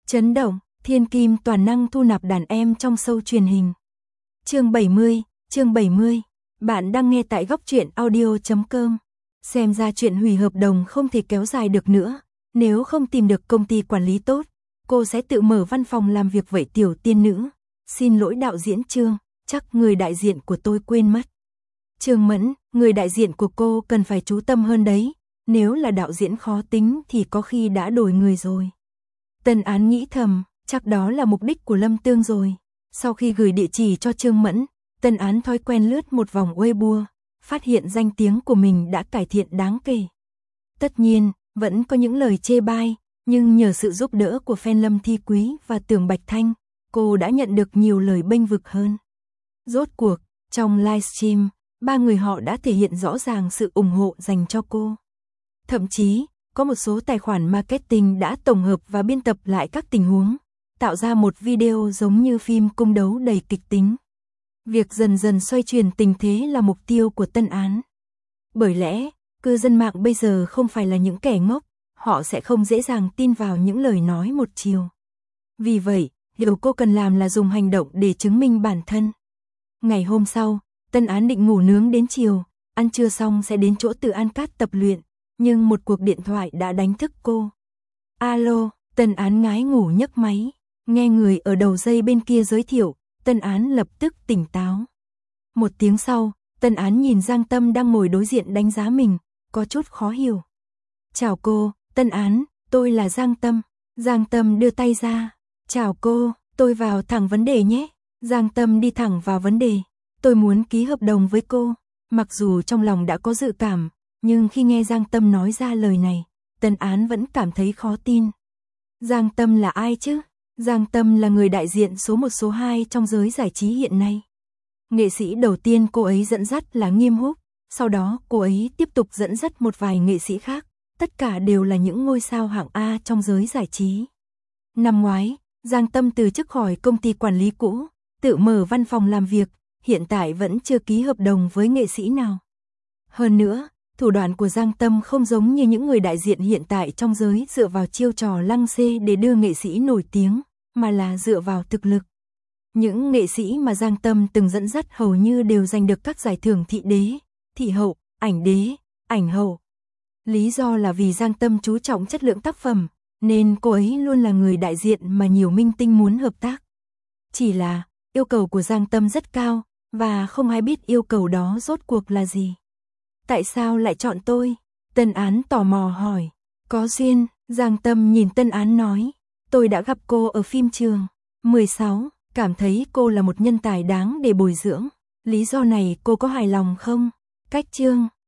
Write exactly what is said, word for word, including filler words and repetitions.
Chấn động, thiên kim toàn năng thu nạp đàn em trong show truyền hình. Chương bảy mươi, chương bảy mươi. Bạn đang nghe tại góc truyện audio chấm com. Xem ra chuyện hủy hợp đồng không thể kéo dài được nữa. Nếu không tìm được công ty quản lý tốt, cô sẽ tự mở văn phòng làm việc vậy tiểu tiên nữ. Xin lỗi đạo diễn Trương, chắc người đại diện của tôi quên mất. Trương Mẫn, người đại diện của cô cần phải chú tâm hơn đấy. Nếu là đạo diễn khó tính thì có khi đã đổi người rồi. Tân Án nghĩ thầm, chắc đó là mục đích của Lâm Tương rồi. Sau khi gửi địa chỉ cho Trương Mẫn, Tân Án thói quen lướt một vòng Weibo, phát hiện danh tiếng của mình đã cải thiện đáng kể. Tất nhiên, vẫn có những lời chê bai, nhưng nhờ sự giúp đỡ của fan Lâm Thi Quý và Tưởng Bạch Thanh, cô đã nhận được nhiều lời bênh vực hơn. Rốt cuộc, trong livestream, ba người họ đã thể hiện rõ ràng sự ủng hộ dành cho cô. Thậm chí, có một số tài khoản marketing đã tổng hợp và biên tập lại các tình huống, tạo ra một video giống như phim cung đấu đầy kịch tính. Việc dần dần xoay chuyển tình thế là mục tiêu của Tân Án. Bởi lẽ, cư dân mạng bây giờ không phải là những kẻ ngốc, họ sẽ không dễ dàng tin vào những lời nói một chiều. Vì vậy, điều cô cần làm là dùng hành động để chứng minh bản thân. Ngày hôm sau, Tân Án định ngủ nướng đến chiều, ăn trưa xong sẽ đến chỗ Từ An Cát tập luyện, nhưng một cuộc điện thoại đã đánh thức cô. Alo, Tân Án ngái ngủ nhấc máy, nghe người ở đầu dây bên kia giới thiệu, Tân Án lập tức tỉnh táo. Một tiếng sau, Tân Án nhìn Giang Tâm đang ngồi đối diện đánh giá mình, có chút khó hiểu. Chào cô, Tân Án, tôi là Giang Tâm. Giang Tâm đưa tay ra. Chào cô, tôi vào thẳng vấn đề nhé. Giang Tâm đi thẳng vào vấn đề. Tôi muốn ký hợp đồng với cô. Mặc dù trong lòng đã có dự cảm, nhưng khi nghe Giang Tâm nói ra lời này, Tân Án vẫn cảm thấy khó tin. Giang Tâm là ai chứ? Giang Tâm là người đại diện số một số hai trong giới giải trí hiện nay. Nghệ sĩ đầu tiên cô ấy dẫn dắt là Nghiêm Húc, sau đó cô ấy tiếp tục dẫn dắt một vài nghệ sĩ khác, tất cả đều là những ngôi sao hạng A trong giới giải trí. Năm ngoái, Giang Tâm từ chức khỏi công ty quản lý cũ, tự mở văn phòng làm việc, hiện tại vẫn chưa ký hợp đồng với nghệ sĩ nào. Hơn nữa, thủ đoạn của Giang Tâm không giống như những người đại diện hiện tại trong giới dựa vào chiêu trò lăng xê để đưa nghệ sĩ nổi tiếng, mà là dựa vào thực lực. Những nghệ sĩ mà Giang Tâm từng dẫn dắt hầu như đều giành được các giải thưởng thị đế, thị hậu, ảnh đế, ảnh hậu. Lý do là vì Giang Tâm chú trọng chất lượng tác phẩm, nên cô ấy luôn là người đại diện mà nhiều minh tinh muốn hợp tác. Chỉ là, yêu cầu của Giang Tâm rất cao, và không ai biết yêu cầu đó rốt cuộc là gì. Tại sao lại chọn tôi? Tân Án tò mò hỏi. Có duyên, Giang Tâm nhìn Tân Án nói. Tôi đã gặp cô ở phim Trường mười sáu, cảm thấy cô là một nhân tài đáng để bồi dưỡng. Lý do này cô có hài lòng không? Cách Trương,